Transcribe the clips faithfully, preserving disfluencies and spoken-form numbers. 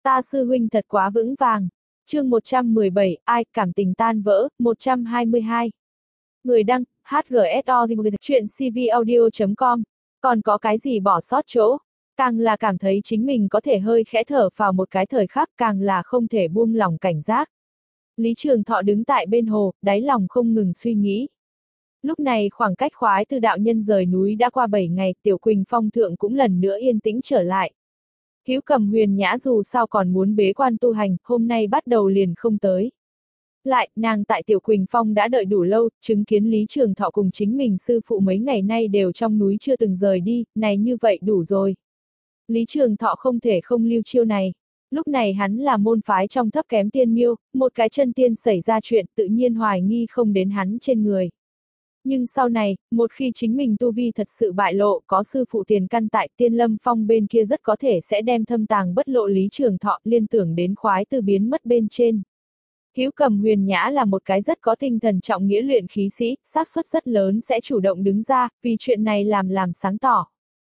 Ta sư huynh thật quá vững vàng. Chương một trăm mười bảy, ai, cảm tình tan vỡ, một trăm hai mươi hai. Người đăng, hát giê ét o chuyện c v audio chấm com. Còn có cái gì bỏ sót chỗ? Càng là cảm thấy chính mình có thể hơi khẽ thở vào một cái thời khắc, càng là không thể buông lỏng cảnh giác. Lý Trường Thọ đứng tại bên hồ, đáy lòng không ngừng suy nghĩ. Lúc này khoảng cách khoái từ đạo nhân rời núi đã qua bảy ngày, Tiểu Quỳnh Phong thượng cũng lần nữa yên tĩnh trở lại. Hữu Cầm Huyền Nhã dù sao còn muốn bế quan tu hành, hôm nay bắt đầu liền không tới. Lại, nàng tại Tiểu Quỳnh Phong đã đợi đủ lâu, chứng kiến Lý Trường Thọ cùng chính mình sư phụ mấy ngày nay đều trong núi chưa từng rời đi, này như vậy đủ rồi. Lý Trường Thọ không thể không lưu chiêu này. Lúc này hắn là môn phái trong thấp kém tiên miêu, một cái chân tiên xảy ra chuyện tự nhiên hoài nghi không đến hắn trên người. Nhưng sau này, một khi chính mình tu vi thật sự bại lộ, có sư phụ tiền căn tại Tiên Lâm Phong bên kia rất có thể sẽ đem thâm tàng bất lộ Lý Trường Thọ liên tưởng đến khoái từ biến mất bên trên. Hữu Cầm Huyền Nhã là một cái rất có tinh thần trọng nghĩa luyện khí sĩ, xác suất rất lớn sẽ chủ động đứng ra, vì chuyện này làm làm sáng tỏ.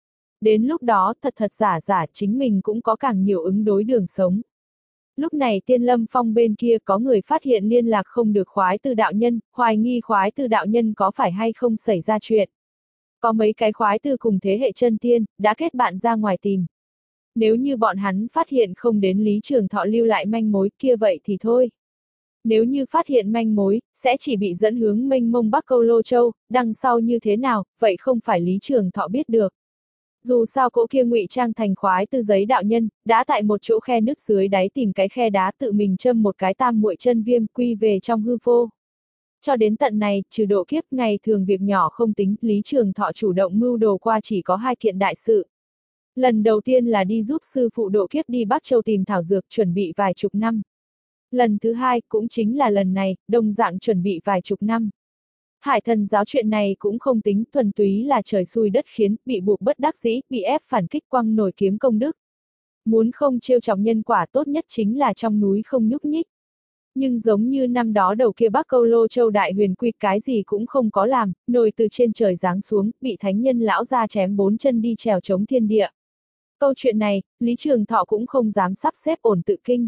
Đến lúc đó, thật thật giả giả chính mình cũng có càng nhiều ứng đối đường sống. Lúc này Tiên Lâm Phong bên kia có người phát hiện liên lạc không được khoái từ đạo nhân, hoài nghi khoái từ đạo nhân có phải hay không xảy ra chuyện. Có mấy cái khoái từ cùng thế hệ chân tiên, đã kết bạn ra ngoài tìm. Nếu như bọn hắn phát hiện không đến Lý Trường Thọ lưu lại manh mối kia vậy thì thôi. Nếu như phát hiện manh mối, sẽ chỉ bị dẫn hướng mênh mông Bắc Câu Lô Châu, đằng sau như thế nào, vậy không phải Lý Trường Thọ biết được. Dù sao cỗ kia ngụy trang thành khoái từ giấy đạo nhân, đã tại một chỗ khe nứt dưới đáy tìm cái khe đá tự mình châm một cái tam muội chân viêm quy về trong hư vô. Cho đến tận này, trừ độ kiếp ngày thường việc nhỏ không tính, Lý Trường Thọ chủ động mưu đồ qua chỉ có hai kiện đại sự. Lần đầu tiên là đi giúp sư phụ độ kiếp đi Bắc Châu tìm thảo dược chuẩn bị vài chục năm. Lần thứ hai, cũng chính là lần này, đồng dạng chuẩn bị vài chục năm. Hải Thần giáo chuyện này cũng không tính, thuần túy là trời xui đất khiến, bị buộc bất đắc dĩ, bị ép phản kích quăng nổi kiếm công đức. Muốn không trêu chọc nhân quả tốt nhất chính là trong núi không nhúc nhích. Nhưng giống như năm đó đầu kia Bắc Câu Lô Châu đại huyền quy cái gì cũng không có làm, nổi từ trên trời giáng xuống, bị thánh nhân lão ra chém bốn chân đi trèo chống thiên địa. Câu chuyện này, Lý Trường Thọ cũng không dám sắp xếp ổn tự kinh.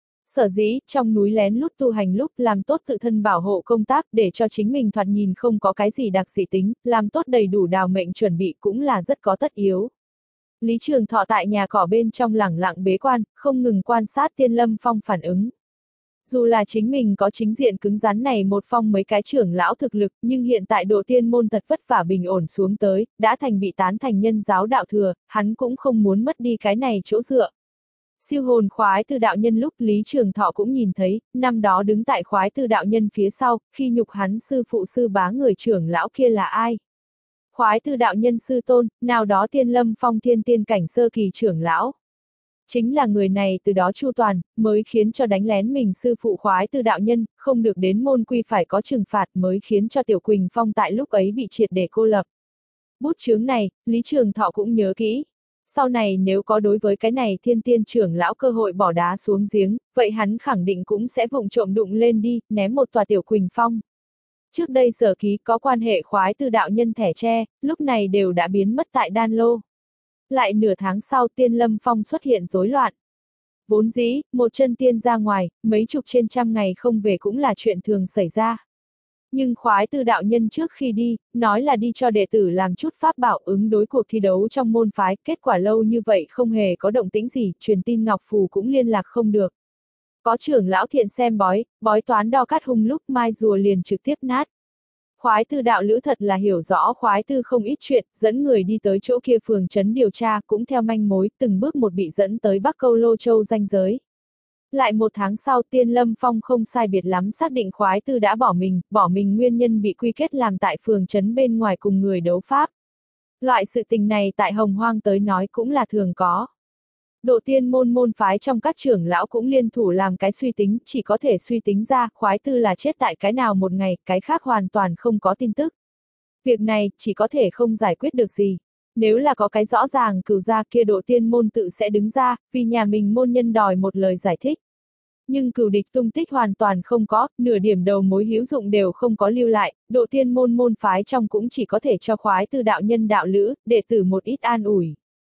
Sở dĩ, trong núi lén lút tu hành lúc làm tốt tự thân bảo hộ công tác để cho chính mình thoạt nhìn không có cái gì đặc dị tính, làm tốt đầy đủ đào mệnh chuẩn bị cũng là rất có tất yếu. Lý Trường Thọ tại nhà cỏ bên trong lẳng lặng bế quan, không ngừng quan sát Tiên Lâm Phong phản ứng. Dù là chính mình có chính diện cứng rắn này một phong mấy cái trưởng lão thực lực, nhưng hiện tại độ tiên môn thật vất vả bình ổn xuống tới, đã thành bị tán thành nhân giáo đạo thừa, hắn cũng không muốn mất đi cái này chỗ dựa. Siêu hồn khoái từ đạo nhân lúc Lý Trường Thọ cũng nhìn thấy, năm đó đứng tại khoái từ đạo nhân phía sau, khi nhục hắn sư phụ sư bá người trưởng lão kia là ai? Khoái từ đạo nhân sư tôn, nào đó Tiên Lâm Phong thiên tiên cảnh sơ kỳ trưởng lão. Chính là người này từ đó chu toàn, mới khiến cho đánh lén mình sư phụ khoái từ đạo nhân, không được đến môn quy phải có trừng phạt mới khiến cho Tiểu Quỳnh Phong tại lúc ấy bị triệt để cô lập. Bút chướng này, Lý Trường Thọ cũng nhớ kỹ. Sau này nếu có đối với cái này thiên tiên trưởng lão cơ hội bỏ đá xuống giếng, vậy hắn khẳng định cũng sẽ vụng trộm đụng lên đi, ném một tòa Tiểu Quỳnh Phong. Trước đây sở ký có quan hệ khoái từ đạo nhân thẻ tre, lúc này đều đã biến mất tại đan lô. Lại nửa tháng sau Tiên Lâm Phong xuất hiện rối loạn. Vốn dĩ, một chân tiên ra ngoài, mấy chục trên trăm ngày không về cũng là chuyện thường xảy ra. Nhưng khoái từ đạo nhân trước khi đi, nói là đi cho đệ tử làm chút pháp bảo ứng đối cuộc thi đấu trong môn phái, kết quả lâu như vậy không hề có động tĩnh gì, truyền tin Ngọc Phù cũng liên lạc không được. Có trưởng lão thiện xem bói, bói toán đo cát hung lúc mai rùa liền trực tiếp nát. Khoái từ đạo lữ thật là hiểu rõ khoái từ không ít chuyện, dẫn người đi tới chỗ kia phường trấn điều tra cũng theo manh mối, từng bước một bị dẫn tới Bắc Câu Lô Châu ranh giới. Lại một tháng sau Tiên Lâm Phong không sai biệt lắm xác định khoái từ đã bỏ mình, bỏ mình nguyên nhân bị quy kết làm tại phường trấn bên ngoài cùng người đấu pháp. Loại sự tình này tại Hồng Hoang tới nói cũng là thường có. Độ tiên môn môn phái trong các trưởng lão cũng liên thủ làm cái suy tính, chỉ có thể suy tính ra khoái tư là chết tại cái nào một ngày, cái khác hoàn toàn không có tin tức. Việc này chỉ có thể không giải quyết được gì. Nếu là có cái rõ ràng cửu gia kia độ tiên môn tự sẽ đứng ra, vì nhà mình môn nhân đòi một lời giải thích. Nhưng cửu địch tung tích hoàn toàn không có, nửa điểm đầu mối hữu dụng đều không có lưu lại, độ tiên môn môn phái trong cũng chỉ có thể cho khoái tư đạo nhân đạo lữ, đệ tử một ít an ủi.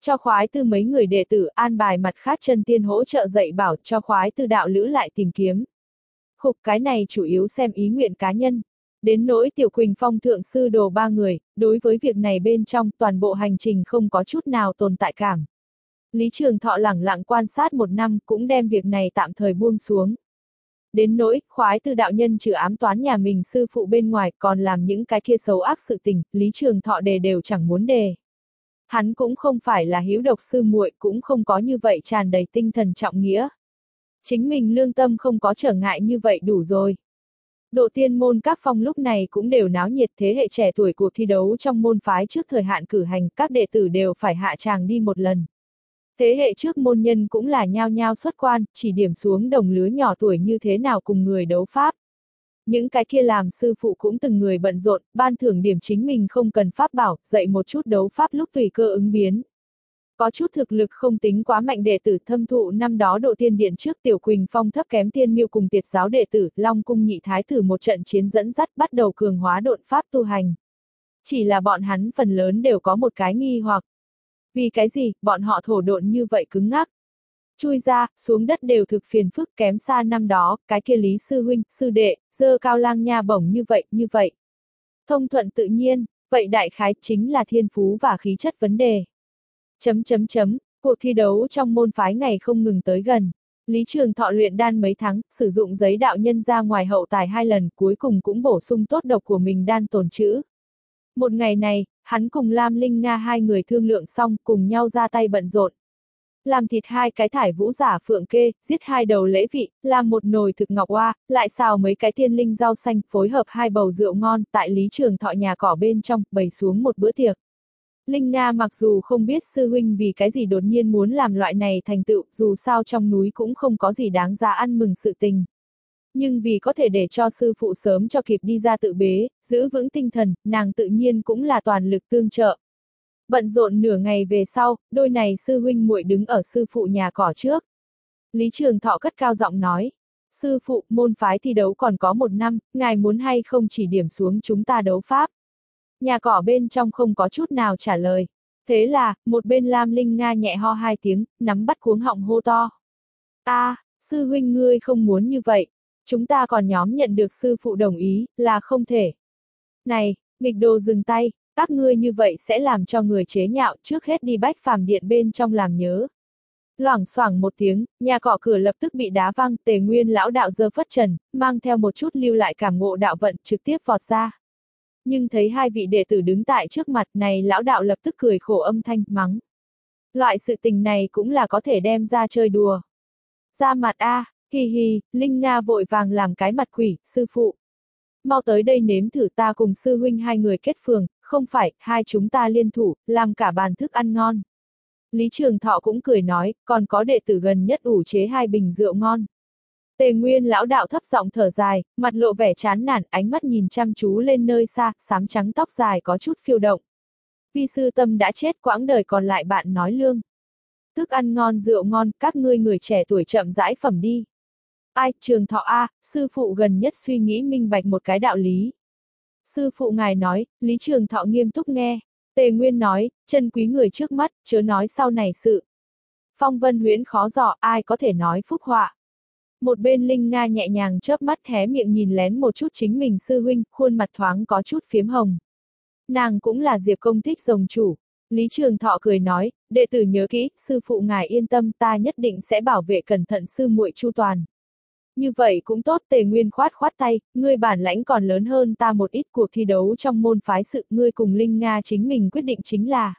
Cho khoái tư mấy người đệ tử an bài mặt khác chân tiên hỗ trợ dạy bảo, cho khoái tư đạo lữ lại tìm kiếm. Khục, cái này chủ yếu xem ý nguyện cá nhân. Đến nỗi Tiểu Quỳnh Phong thượng sư đồ ba người, đối với việc này bên trong toàn bộ hành trình không có chút nào tồn tại cảm. Lý Trường Thọ lẳng lặng quan sát một năm cũng đem việc này tạm thời buông xuống. Đến nỗi, khoái tư đạo nhân trừ ám toán nhà mình sư phụ bên ngoài còn làm những cái kia xấu ác sự tình, Lý Trường Thọ đề đều chẳng muốn đề. Hắn cũng không phải là hữu độc sư muội, cũng không có như vậy tràn đầy tinh thần trọng nghĩa. Chính mình lương tâm không có trở ngại như vậy đủ rồi. Độ tiên môn các phong lúc này cũng đều náo nhiệt, thế hệ trẻ tuổi cuộc thi đấu trong môn phái trước thời hạn cử hành, các đệ tử đều phải hạ tràng đi một lần. Thế hệ trước môn nhân cũng là nhao nhao xuất quan, chỉ điểm xuống đồng lứa nhỏ tuổi như thế nào cùng người đấu pháp. Những cái kia làm sư phụ cũng từng người bận rộn, ban thưởng điểm chính mình không cần pháp bảo, dạy một chút đấu pháp lúc tùy cơ ứng biến. Có chút thực lực không tính quá mạnh đệ tử thâm thụ năm đó độ tiên điện trước Tiểu Quỳnh Phong thấp kém tiên miêu cùng tiệt giáo đệ tử, Long Cung nhị thái tử một trận chiến dẫn dắt bắt đầu cường hóa độn pháp tu hành. Chỉ là bọn hắn phần lớn đều có một cái nghi hoặc. Vì cái gì, bọn họ thổ độn như vậy cứng ngắc. Chui ra, xuống đất đều thực phiền phức kém xa năm đó, cái kia Lý sư huynh, sư đệ, dơ cao lang nha bổng như vậy, như vậy. Thông thuận tự nhiên, vậy đại khái chính là thiên phú và khí chất vấn đề. Chấm chấm chấm, cuộc thi đấu trong môn phái ngày không ngừng tới gần. Lý Trường Thọ luyện đan mấy tháng, sử dụng giấy đạo nhân ra ngoài hậu tài hai lần, cuối cùng cũng bổ sung tốt độc của mình đan tồn trữ. Một ngày này, hắn cùng Lam Linh Nga hai người thương lượng xong, cùng nhau ra tay bận rộn. Làm thịt hai cái thải vũ giả phượng kê, giết hai đầu lễ vị, làm một nồi thực ngọc oa, lại xào mấy cái tiên linh rau xanh, phối hợp hai bầu rượu ngon, tại Lý Trường Thọ nhà cỏ bên trong, bày xuống một bữa tiệc. Linh Nga mặc dù không biết sư huynh vì cái gì đột nhiên muốn làm loại này thành tựu, dù sao trong núi cũng không có gì đáng giá ăn mừng sự tình. Nhưng vì có thể để cho sư phụ sớm cho kịp đi ra tự bế, giữ vững tinh thần, nàng tự nhiên cũng là toàn lực tương trợ. Bận rộn nửa ngày về sau, đôi này sư huynh muội đứng ở sư phụ nhà cỏ trước. Lý Trường Thọ cất cao giọng nói, sư phụ, môn phái thi đấu còn có một năm, ngài muốn hay không chỉ điểm xuống chúng ta đấu pháp. Nhà cỏ bên trong không có chút nào trả lời. Thế là, một bên Lam Linh Nga nhẹ ho hai tiếng, nắm bắt cuống họng hô to. A, à, sư huynh ngươi không muốn như vậy. Chúng ta còn nhóm nhận được sư phụ đồng ý, là không thể. Này, nghịch đồ dừng tay, các ngươi như vậy sẽ làm cho người chế nhạo, trước hết đi bách phàm điện bên trong làm nhớ. Loảng xoảng một tiếng, nhà cỏ cửa lập tức bị đá văng, Tề Nguyên lão đạo giơ phất trần, mang theo một chút lưu lại cảm ngộ đạo vận trực tiếp vọt ra. Nhưng thấy hai vị đệ tử đứng tại trước mặt này lão đạo lập tức cười khổ âm thanh, mắng. Loại sự tình này cũng là có thể đem ra chơi đùa. Ra mặt a, à, hi hi, Linh Nga vội vàng làm cái mặt quỷ, sư phụ. Mau tới đây nếm thử ta cùng sư huynh hai người kết phường, không phải, hai chúng ta liên thủ, làm cả bàn thức ăn ngon. Lý Trường Thọ cũng cười nói, còn có đệ tử gần nhất ủ chế hai bình rượu ngon. Tề Nguyên lão đạo thấp giọng thở dài, mặt lộ vẻ chán nản, ánh mắt nhìn chăm chú lên nơi xa, xám trắng tóc dài có chút phiêu động. Vi sư tâm đã chết, quãng đời còn lại bạn nói lương. Thức ăn ngon rượu ngon, các ngươi người trẻ tuổi chậm rãi phẩm đi. Ai, Trường Thọ a, sư phụ gần nhất suy nghĩ minh bạch một cái đạo lý. Sư phụ ngài nói, Lý Trường Thọ nghiêm túc nghe. Tề Nguyên nói, chân quý người trước mắt, chớ nói sau này sự. Phong vân huyễn khó dò, ai có thể nói phúc họa. Một bên Linh Nga nhẹ nhàng chớp mắt hé miệng nhìn lén một chút chính mình sư huynh, khuôn mặt thoáng có chút phiếm hồng. Nàng cũng là Diệp công thích rồng chủ. Lý Trường Thọ cười nói, đệ tử nhớ kỹ, sư phụ ngài yên tâm, ta nhất định sẽ bảo vệ cẩn thận sư muội chu toàn. Như vậy cũng tốt. Tề Nguyên khoát khoát tay, ngươi bản lãnh còn lớn hơn ta một ít, cuộc thi đấu trong môn phái sự, ngươi cùng Linh Nga chính mình quyết định chính là.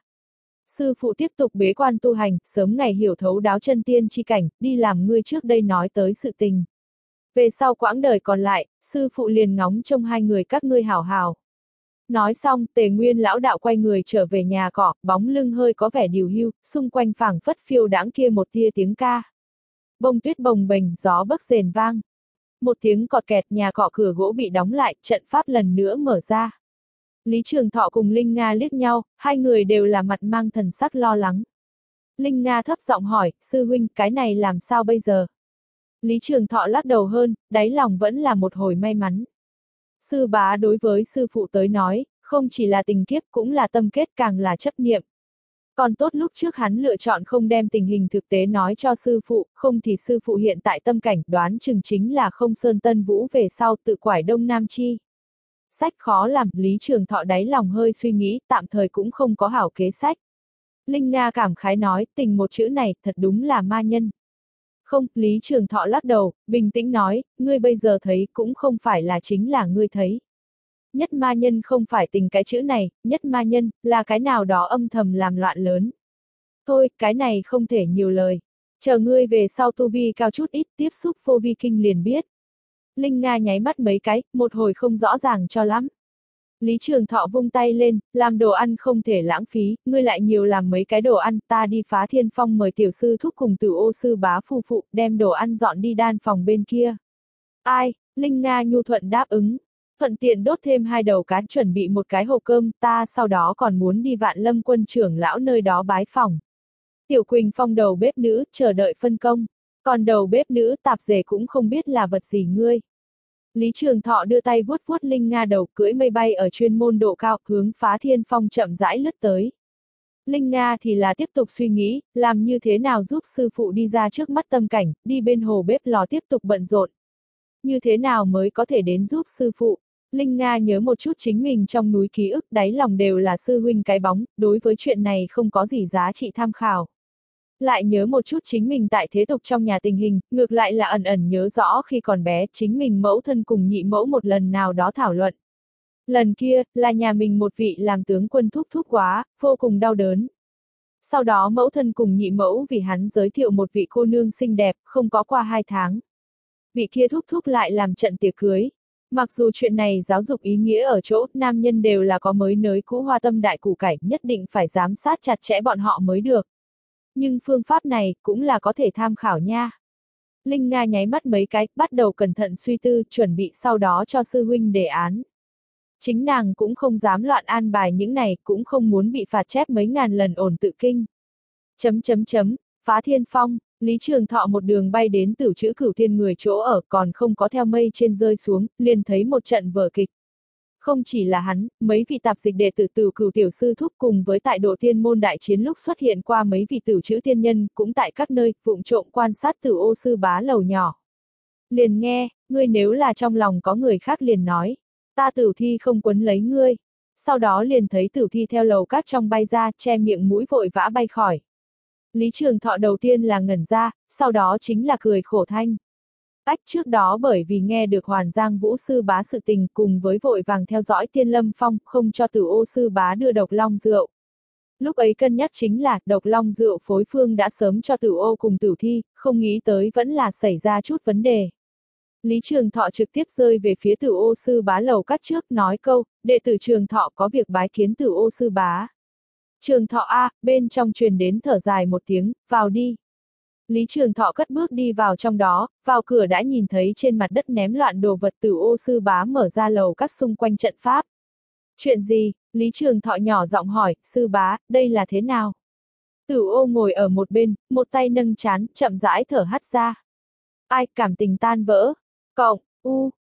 Sư phụ tiếp tục bế quan tu hành, sớm ngày hiểu thấu đáo chân tiên chi cảnh, đi làm ngươi trước đây nói tới sự tình. Về sau quãng đời còn lại, sư phụ liền ngóng trông hai người các ngươi hảo hảo. Nói xong, Tề Nguyên lão đạo quay người trở về nhà cỏ, bóng lưng hơi có vẻ điều hưu, xung quanh phảng phất phiêu đãng kia một tia tiếng ca. Bông tuyết bồng bềnh, gió bấc rền vang. Một tiếng cọt kẹt, nhà cỏ cửa gỗ bị đóng lại, trận pháp lần nữa mở ra. Lý Trường Thọ cùng Linh Nga liếc nhau, hai người đều là mặt mang thần sắc lo lắng. Linh Nga thấp giọng hỏi, sư huynh, cái này làm sao bây giờ? Lý Trường Thọ lắc đầu hơn, đáy lòng vẫn là một hồi may mắn. Sư bá đối với sư phụ tới nói, không chỉ là tình kiếp cũng là tâm kết, càng là chấp niệm. Còn tốt lúc trước hắn lựa chọn không đem tình hình thực tế nói cho sư phụ, không thì sư phụ hiện tại tâm cảnh đoán chừng chính là không sơn tân vũ về sau tự quải đông nam chi. Sách khó làm, Lý Trường Thọ đáy lòng hơi suy nghĩ, tạm thời cũng không có hảo kế sách. Linh Nga cảm khái nói, tình một chữ này, thật đúng là ma nhân. Không, Lý Trường Thọ lắc đầu, bình tĩnh nói, ngươi bây giờ thấy cũng không phải là chính là ngươi thấy. Nhất ma nhân không phải tình cái chữ này, nhất ma nhân, là cái nào đó âm thầm làm loạn lớn. Thôi, cái này không thể nhiều lời. Chờ ngươi về sau tu vi cao chút ít, tiếp xúc vô vi kinh liền biết. Linh Nga nháy mắt mấy cái, một hồi không rõ ràng cho lắm. Lý Trường Thọ vung tay lên, làm đồ ăn không thể lãng phí, ngươi lại nhiều làm mấy cái đồ ăn, ta đi Phá Thiên Phong mời tiểu sư thúc cùng Tử Ô sư bá phu phụ, đem đồ ăn dọn đi đan phòng bên kia. Ai, Linh Nga nhu thuận đáp ứng. Thuận tiện đốt thêm hai đầu cá, chuẩn bị một cái hộp cơm, ta sau đó còn muốn đi Vạn Lâm quân trưởng lão nơi đó bái phòng. Tiểu Quỳnh Phong đầu bếp nữ, chờ đợi phân công. Còn đầu bếp nữ tạp dề cũng không biết là vật gì ngươi. Lý Trường Thọ đưa tay vuốt vuốt Linh Nga đầu, cưỡi mây bay ở chuyên môn độ cao, hướng Phá Thiên Phong chậm rãi lướt tới. Linh Nga thì là tiếp tục suy nghĩ, làm như thế nào giúp sư phụ đi ra trước mắt tâm cảnh, đi bên hồ bếp lò tiếp tục bận rộn. Như thế nào mới có thể đến giúp sư phụ? Linh Nga nhớ một chút chính mình trong núi ký ức, đáy lòng đều là sư huynh cái bóng, đối với chuyện này không có gì giá trị tham khảo. Lại nhớ một chút chính mình tại thế tục trong nhà tình hình, ngược lại là ẩn ẩn nhớ rõ khi còn bé, chính mình mẫu thân cùng nhị mẫu một lần nào đó thảo luận. Lần kia, là nhà mình một vị làm tướng quân thúc thúc quá, vô cùng đau đớn. Sau đó mẫu thân cùng nhị mẫu vì hắn giới thiệu một vị cô nương xinh đẹp, không có qua hai tháng. Vị kia thúc thúc lại làm trận tiệc cưới. Mặc dù chuyện này giáo dục ý nghĩa ở chỗ, nam nhân đều là có mới nới cũ hoa tâm đại củ cải, nhất định phải giám sát chặt chẽ bọn họ mới được. Nhưng phương pháp này, cũng là có thể tham khảo nha. Linh Nga nháy mắt mấy cái, bắt đầu cẩn thận suy tư, chuẩn bị sau đó cho sư huynh đề án. Chính nàng cũng không dám loạn an bài những này, cũng không muốn bị phạt chép mấy ngàn lần ổn tự kinh. Chấm chấm chấm, Phá Thiên Phong, Lý Trường Thọ một đường bay đến Tửu Chữ Cửu Thiên người chỗ ở, còn không có theo mây trên rơi xuống, liền thấy một trận vở kịch. Không chỉ là hắn, mấy vị tạp dịch đệ tử Tửu Cửu tiểu sư thúc cùng với tại Độ Thiên môn đại chiến lúc xuất hiện qua mấy vị Tửu Chữ tiên nhân, cũng tại các nơi vụng trộm quan sát Tửu Ô sư bá lầu nhỏ. Liền nghe, ngươi nếu là trong lòng có người khác liền nói, ta Tửu Thi không quấn lấy ngươi. Sau đó liền thấy Tửu Thi theo lầu các trong bay ra, che miệng mũi vội vã bay khỏi. Lý Trường Thọ đầu tiên là ngẩn ra, sau đó chính là cười khổ thanh. Ách, trước đó bởi vì nghe được Hoàn Giang Vũ sư bá sự tình cùng với vội vàng theo dõi Tiên Lâm Phong, không cho Tử Ô sư bá đưa độc long rượu. Lúc ấy cân nhắc chính là, độc long rượu phối phương đã sớm cho Tử Ô cùng Tử Thi, không nghĩ tới vẫn là xảy ra chút vấn đề. Lý Trường Thọ trực tiếp rơi về phía Tử Ô sư bá lầu các trước, nói câu, đệ tử Trường Thọ có việc bái kiến Tử Ô sư bá. Trường Thọ a, bên trong truyền đến thở dài một tiếng, vào đi. Lý Trường Thọ cất bước đi vào trong đó, vào cửa đã nhìn thấy trên mặt đất ném loạn đồ vật. Tử Ô sư bá mở ra lầu các xung quanh trận pháp. Chuyện gì? Lý Trường Thọ nhỏ giọng hỏi, sư bá, đây là thế nào? Tử Ô ngồi ở một bên, một tay nâng trán, chậm rãi thở hắt ra. Ai, cảm tình tan vỡ. Cộng, u,